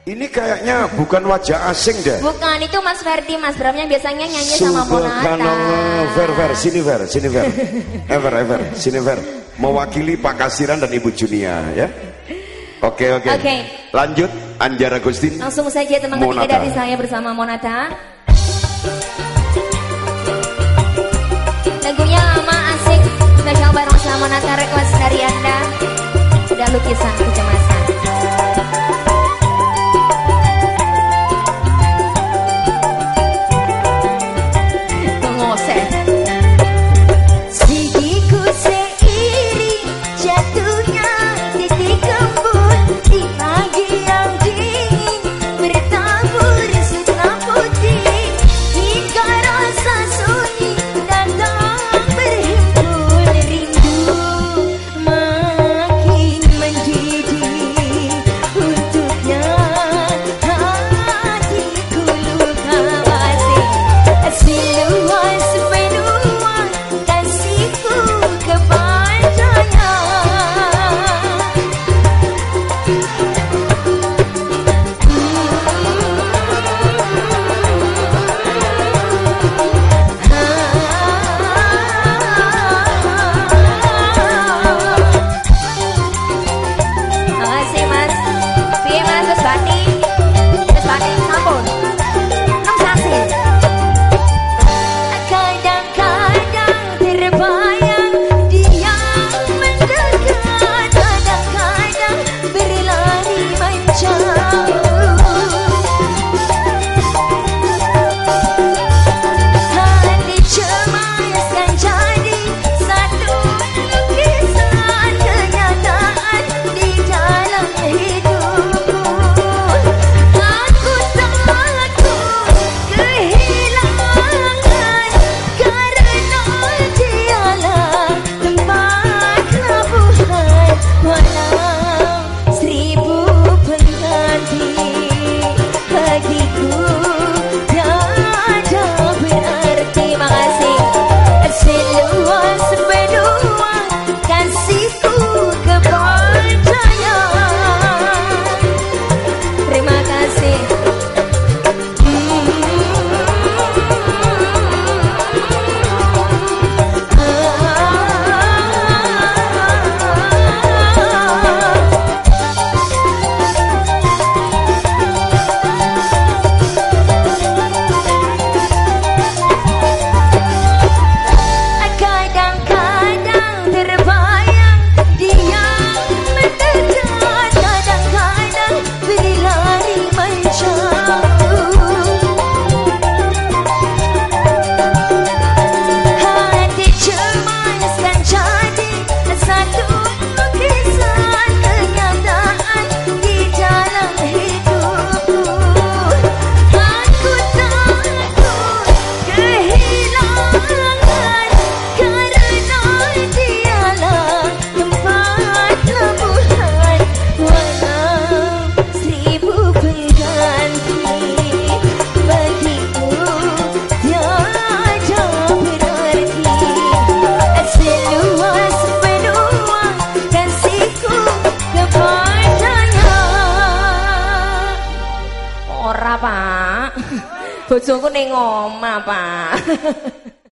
Ini kayaknya bukan wajah asing deh. Bukan, itu Mas Ferdi, Mas Bramnya biasanya nyanyi sama Monata. Ver, sini Ver. Ever, sini Ver. Mewakili Pak Kasiran dan Ibu Junia ya. Oke. Lanjut, Anjar Agustin. Langsung saja teman ketiga dari saya bersama Monata. Lagunya lama, asik, spesial bareng sama Monata, request dari Anda. Udah lukisan kecemasan. Pak, bojoku ning omah, Pak.